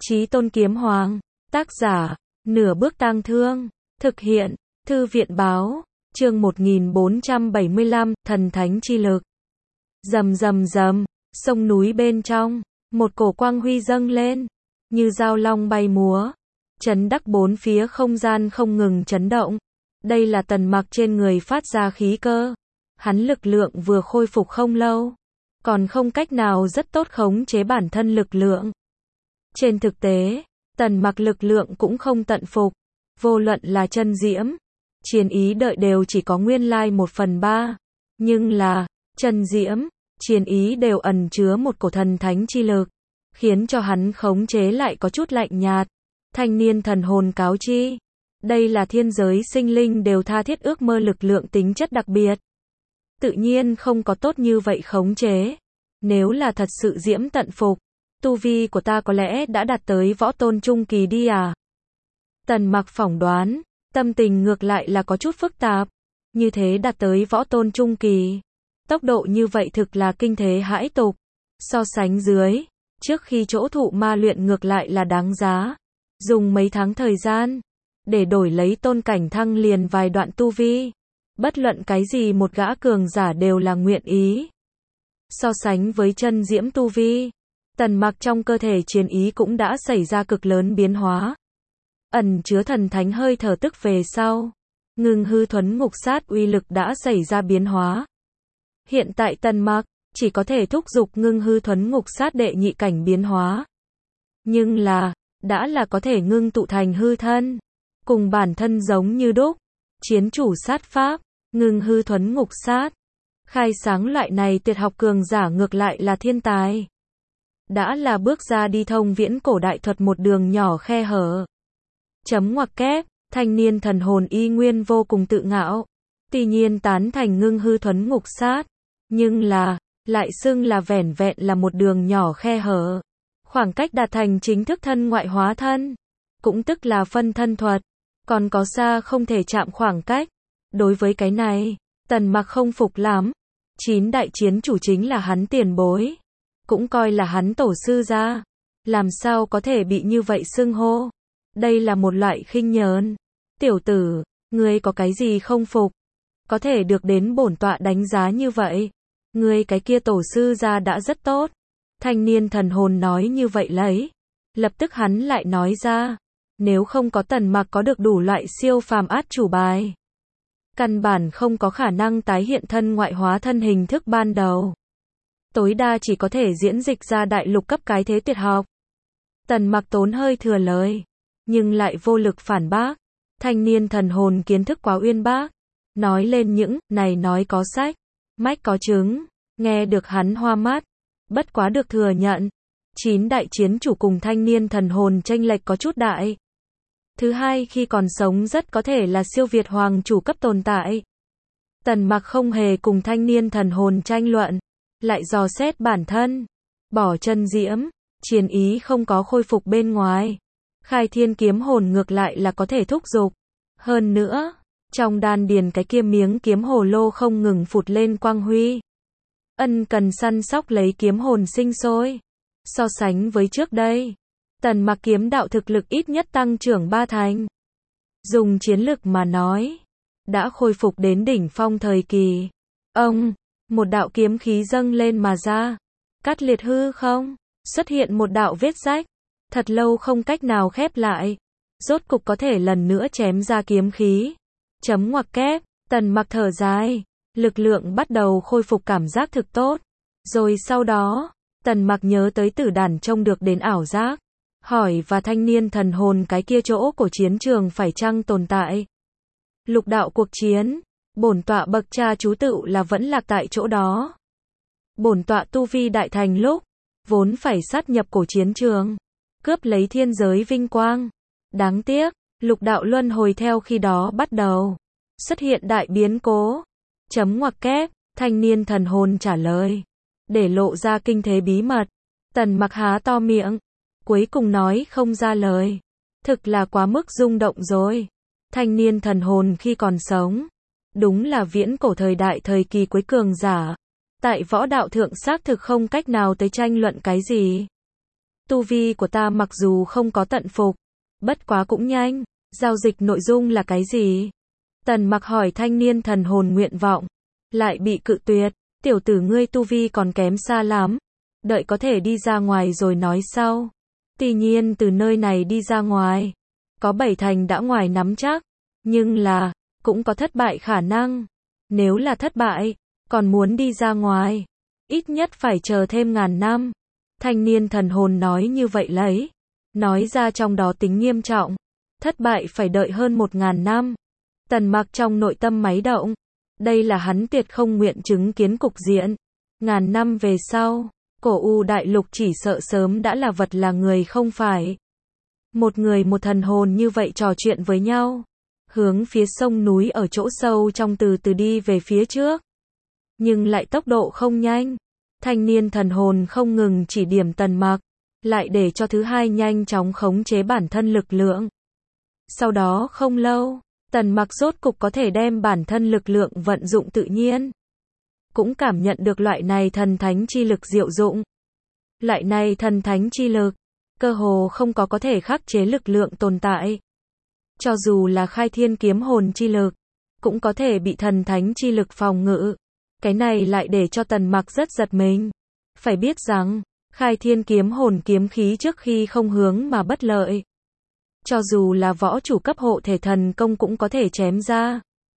Chí Tôn Kiếm Hoàng, tác giả, Nửa Bước Tang Thương, thực hiện, Thư viện báo, chương 1475, thần thánh chi lực. Rầm rầm rầm, sông núi bên trong, một cổ quang huy dâng lên, như dao long bay múa, chấn đắc bốn phía không gian không ngừng chấn động. Đây là Tần Mặc trên người phát ra khí cơ. Hắn lực lượng vừa khôi phục không lâu, còn không cách nào rất tốt khống chế bản thân lực lượng. Trên thực tế, Tần Mặc lực lượng cũng không tận phục, vô luận là chân diễm, chiến ý đợi đều chỉ có nguyên lai 1/3, nhưng là, chân diễm, chiến ý đều ẩn chứa một cổ thần thánh chi lực, khiến cho hắn khống chế lại có chút lạnh nhạt. Thanh niên thần hồn cáo chi, đây là thiên giới sinh linh đều tha thiết ước mơ lực lượng tính chất đặc biệt. Tự nhiên không có tốt như vậy khống chế. Nếu là thật sự diễm tận phục, tu vi của ta có lẽ đã đạt tới võ tôn trung kỳ đi à? Tần Mặc phỏng đoán, tâm tình ngược lại là có chút phức tạp. Như thế đạt tới võ tôn trung kỳ, tốc độ như vậy thực là kinh thế hãi tục. So sánh dưới, trước khi chỗ thụ ma luyện ngược lại là đáng giá. Dùng mấy tháng thời gian, để đổi lấy tôn cảnh thăng liền vài đoạn tu vi. Bất luận cái gì một gã cường giả đều là nguyện ý. So sánh với chân diễm tu vi, Tần Mặc trong cơ thể chiến ý cũng đã xảy ra cực lớn biến hóa. Ẩn chứa thần thánh hơi thở tức về sau, ngưng hư thuấn ngục sát uy lực đã xảy ra biến hóa. Hiện tại Tần Mặc chỉ có thể thúc giục ngưng hư thuấn ngục sát đệ nhị cảnh biến hóa. Nhưng là, đã là có thể ngưng tụ thành hư thân, cùng bản thân giống như đúc. Chiến chủ sát pháp, ngưng hư thuấn ngục sát. Khai sáng loại này tuyệt học cường giả ngược lại là thiên tài. Đã là bước ra đi thông viễn cổ đại thuật một đường nhỏ khe hở. Chấm ngoặc kép, thanh niên thần hồn y nguyên vô cùng tự ngạo. Tuy nhiên tán thành ngưng hư thuấn ngục sát, nhưng là, lại xưng là vẻn vẹn là một đường nhỏ khe hở. Khoảng cách đạt thành chính thức thân ngoại hóa thân, cũng tức là phân thân thuật, còn có xa không thể chạm khoảng cách. Đối với cái này, Tần Mặc không phục lắm. 9 đại chiến chủ chính là hắn tiền bối, cũng coi là hắn tổ sư gia, làm sao có thể bị như vậy xưng hô. Đây là một loại khinh nhờn. Tiểu tử, ngươi có cái gì không phục? Có thể được đến bổn tọa đánh giá như vậy, ngươi cái kia tổ sư gia đã rất tốt. Thanh niên thần hồn nói như vậy lấy. Lập tức hắn lại nói ra, nếu không có Tần Mặc có được đủ loại siêu phàm át chủ bài, căn bản không có khả năng tái hiện thân ngoại hóa thân hình thức ban đầu. Tối đa chỉ có thể diễn dịch ra đại lục cấp cái thế tuyệt học. Tần Mặc tốn hơi thừa lời, nhưng lại vô lực phản bác. Thanh niên thần hồn kiến thức quá uyên bác, nói lên những này nói có sách, mách có chứng, nghe được hắn hoa mắt. Bất quá được thừa nhận, 9 đại chiến chủ cùng thanh niên thần hồn chênh lệch có chút đại. Thứ hai, khi còn sống rất có thể là siêu việt hoàng chủ cấp tồn tại. Tần Mặc không hề cùng thanh niên thần hồn tranh luận, lại dò xét bản thân, bỏ chân diễm, chiến ý không có khôi phục bên ngoài. Khai thiên kiếm hồn ngược lại là có thể thúc giục. Hơn nữa, trong đan điền cái kia miếng kiếm hồ lô không ngừng phụt lên quang huy. Ân cần săn sóc lấy kiếm hồn sinh sôi. So sánh với trước đây, Tần Mặc kiếm đạo thực lực ít nhất tăng trưởng 3 thành. Dùng chiến lực mà nói, đã khôi phục đến đỉnh phong thời kỳ. Ông, một đạo kiếm khí dâng lên mà ra, cắt liệt hư không, xuất hiện một đạo vết rách, thật lâu không cách nào khép lại. Rốt cục có thể lần nữa chém ra kiếm khí. Chấm ngoặc kép, Tần Mặc thở dài, lực lượng bắt đầu khôi phục cảm giác thực tốt. Rồi sau đó, Tần Mặc nhớ tới tử đàn trông được đến ảo giác. Hỏi và thanh niên thần hồn cái kia chỗ của chiến trường phải chăng tồn tại. Lục đạo cuộc chiến, bổn tọa bậc cha chú tựu là vẫn lạc tại chỗ đó. Bổn tọa tu vi đại thành lúc, vốn phải sát nhập cổ chiến trường, cướp lấy thiên giới vinh quang. Đáng tiếc, lục đạo luân hồi theo khi đó bắt đầu xuất hiện đại biến cố. Chấm ngoặc kép, thanh niên thần hồn trả lời, để lộ ra kinh thế bí mật. Tần Mặc há to miệng, cuối cùng nói không ra lời. Thực là quá mức rung động rồi. Thanh niên thần hồn khi còn sống, đúng là viễn cổ thời đại thời kỳ cuối cường giả. Tại võ đạo thượng xác thực không cách nào tới tranh luận cái gì. Tu vi của ta mặc dù không có tận phục, bất quá cũng nhanh. Giao dịch nội dung là cái gì? Tần Mặc hỏi thanh niên thần hồn nguyện vọng. Lại bị cự tuyệt. Tiểu tử ngươi tu vi còn kém xa lắm. Đợi có thể đi ra ngoài rồi nói sau. Tuy nhiên từ nơi này đi ra ngoài, có 7 thành đã ngoài nắm chắc. Nhưng là, cũng có thất bại khả năng. Nếu là thất bại, còn muốn đi ra ngoài, ít nhất phải chờ thêm ngàn năm. Thanh niên thần hồn nói như vậy lấy. Nói ra trong đó tính nghiêm trọng. Thất bại phải đợi hơn 1000 năm. Tần Mặc trong nội tâm máy động. Đây là hắn tuyệt không nguyện chứng kiến cục diện. Ngàn năm về sau, cổ U đại lục chỉ sợ sớm đã là vật là người không phải. Một người một thần hồn như vậy trò chuyện với nhau. Hướng phía sông núi ở chỗ sâu trong từ từ đi về phía trước. Nhưng lại tốc độ không nhanh. Thanh niên thần hồn không ngừng chỉ điểm Tần Mặc. Lại để cho thứ hai nhanh chóng khống chế bản thân lực lượng. Sau đó không lâu, Tần Mặc rốt cục có thể đem bản thân lực lượng vận dụng tự nhiên. Cũng cảm nhận được loại này thần thánh chi lực diệu dụng. Loại này thần thánh chi lực, cơ hồ không có thể khắc chế lực lượng tồn tại. Cho dù là khai thiên kiếm hồn chi lực, cũng có thể bị thần thánh chi lực phòng ngự. Cái này lại để cho Tần Mặc rất giật mình. Phải biết rằng, khai thiên kiếm hồn kiếm khí trước khi không hướng mà bất lợi. Cho dù là võ chủ cấp hộ thể thần công cũng có thể chém ra.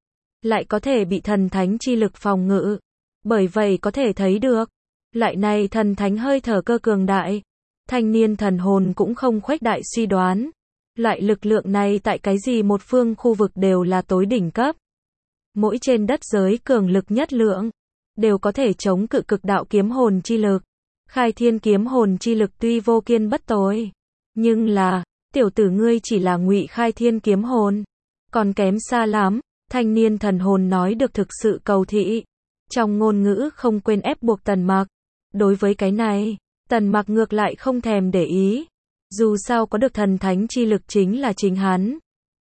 Lại có thể bị thần thánh chi lực phòng ngự. Bởi vậy có thể thấy được, loại này thần thánh hơi thở cơ cường đại. Thanh niên thần hồn cũng không khuếch đại suy đoán. Loại lực lượng này tại cái gì một phương khu vực đều là tối đỉnh cấp. Mỗi trên đất giới cường lực nhất lượng, đều có thể chống cự cực đạo kiếm hồn chi lực. Khai thiên kiếm hồn chi lực tuy vô kiên bất tồi, nhưng là, tiểu tử ngươi chỉ là ngụy khai thiên kiếm hồn. Còn kém xa lắm, thanh niên thần hồn nói được thực sự cầu thị. Trong ngôn ngữ không quên ép buộc Tần Mặc. Đối với cái này, Tần Mặc ngược lại không thèm để ý. Dù sao có được thần thánh chi lực chính là chính hắn.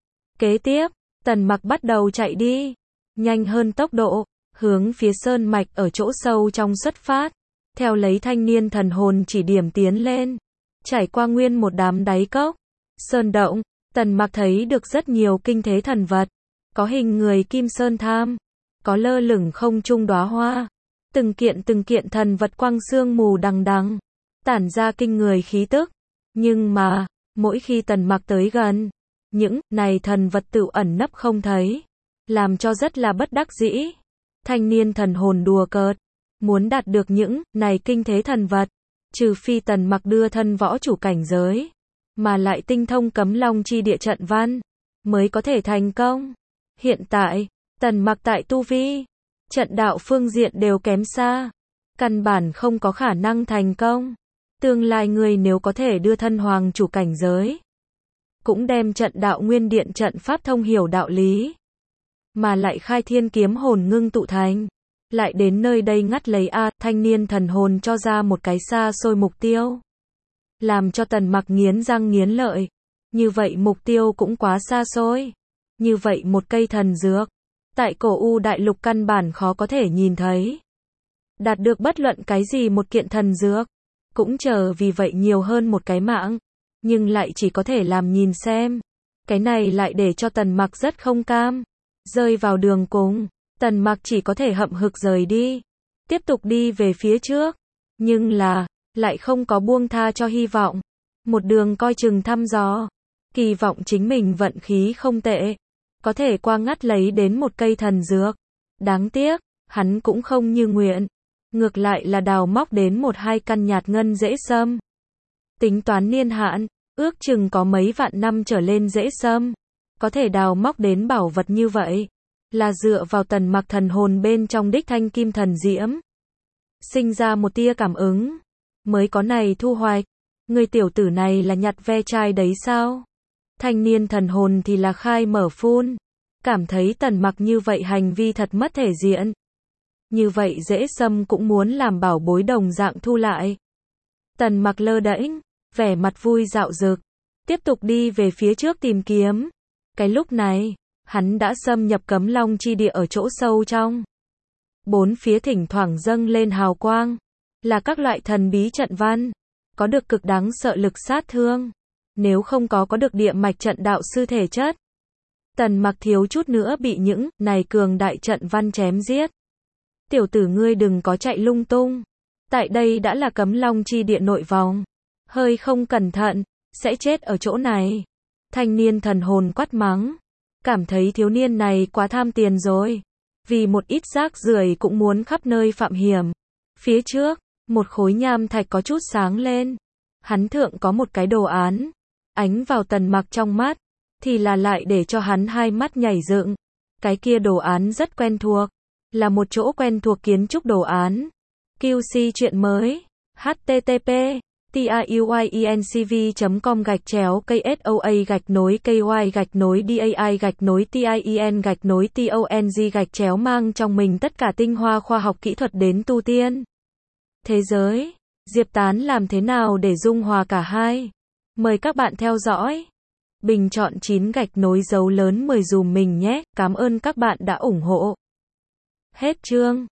Kế tiếp, Tần Mặc bắt đầu chạy đi. Nhanh hơn tốc độ, hướng phía sơn mạch ở chỗ sâu trong xuất phát. Theo lấy thanh niên thần hồn chỉ điểm tiến lên. Trải qua nguyên một đám đáy cốc, sơn động, Tần Mặc thấy được rất nhiều kinh thế thần vật. Có hình người kim sơn tham, có lơ lửng không trung đóa hoa. Từng kiện thần vật quang sương mù đằng đằng, tản ra kinh người khí tức. Nhưng mà, mỗi khi Tần Mặc tới gần, những này thần vật tự ẩn nấp không thấy, làm cho rất là bất đắc dĩ. Thanh niên thần hồn đùa cợt, muốn đạt được những này kinh thế thần vật, trừ phi Tần Mặc đưa thân võ chủ cảnh giới, mà lại tinh thông cấm long chi địa trận văn, mới có thể thành công. Hiện tại, Tần Mặc tại tu vi, trận đạo phương diện đều kém xa, căn bản không có khả năng thành công. Tương lai người nếu có thể đưa thân hoàng chủ cảnh giới, cũng đem trận đạo nguyên điện trận pháp thông hiểu đạo lý, mà lại khai thiên kiếm hồn ngưng tụ thành, lại đến nơi đây ngắt lấy thanh niên thần hồn cho ra một cái xa xôi mục tiêu. Làm cho Tần Mặc nghiến răng nghiến lợi. Như vậy mục tiêu cũng quá xa xôi. Như vậy một cây thần dược, tại cổ U đại lục căn bản khó có thể nhìn thấy. Đạt được bất luận cái gì một kiện thần dược, cũng chờ vì vậy nhiều hơn một cái mạng, nhưng lại chỉ có thể làm nhìn xem. Cái này lại để cho Tần Mặc rất không cam. Rơi vào đường cùng, Tần Mặc chỉ có thể hậm hực rời đi, tiếp tục đi về phía trước, nhưng là, lại không có buông tha cho hy vọng. Một đường coi chừng thăm dò, kỳ vọng chính mình vận khí không tệ, có thể qua ngắt lấy đến một cây thần dược. Đáng tiếc, hắn cũng không như nguyện, ngược lại là đào móc đến 1-2 căn nhạt ngân dễ sâm. Tính toán niên hạn, ước chừng có mấy vạn năm trở lên dễ sâm. Có thể đào móc đến bảo vật như vậy, là dựa vào Tần Mặc thần hồn bên trong đích thanh kim thần diễm. Sinh ra một tia cảm ứng, mới có này thu hoạch. Người tiểu tử này là nhặt ve chai đấy sao? Thanh niên thần hồn thì là khai mở phun. Cảm thấy Tần Mặc như vậy hành vi thật mất thể diện. Như vậy dễ sâm cũng muốn làm bảo bối đồng dạng thu lại. Tần Mặc lơ đễnh, vẻ mặt vui dạo dực, tiếp tục đi về phía trước tìm kiếm. Cái lúc này, hắn đã xâm nhập cấm long chi địa ở chỗ sâu trong. Bốn phía thỉnh thoảng dâng lên hào quang, là các loại thần bí trận văn. có được cực đáng sợ lực sát thương. Nếu không có được địa mạch trận đạo sư thể chất, Tần Mặc thiếu chút nữa bị những này cường đại trận văn chém giết. Tiểu tử ngươi đừng có chạy lung tung. Tại đây đã là cấm long chi địa nội vòng. Hơi không cẩn thận, sẽ chết ở chỗ này. Thanh niên thần hồn quát mắng. Cảm thấy thiếu niên này quá tham tiền rồi. Vì một ít rác rưởi cũng muốn khắp nơi phạm hiểm. Phía trước, một khối nham thạch có chút sáng lên. Hắn thượng có một cái đồ án. Ánh vào Tần Mặc trong mắt, thì là lại để cho hắn hai mắt nhảy dựng. Cái kia đồ án rất quen thuộc. Là một chỗ quen thuộc kiến trúc đồ án. QC chuyện mới. http tiuyencv.com/KSOA-KY-DAI-TIEN-TONG mang trong mình tất cả tinh hoa khoa học kỹ thuật đến tu tiên. Thế giới, Diệp Tán làm thế nào để dung hòa cả hai? Mời các bạn theo dõi. Bình chọn 9 gạch nối dấu lớn 10 dùm mình nhé, cảm ơn các bạn đã ủng hộ. Hết chương.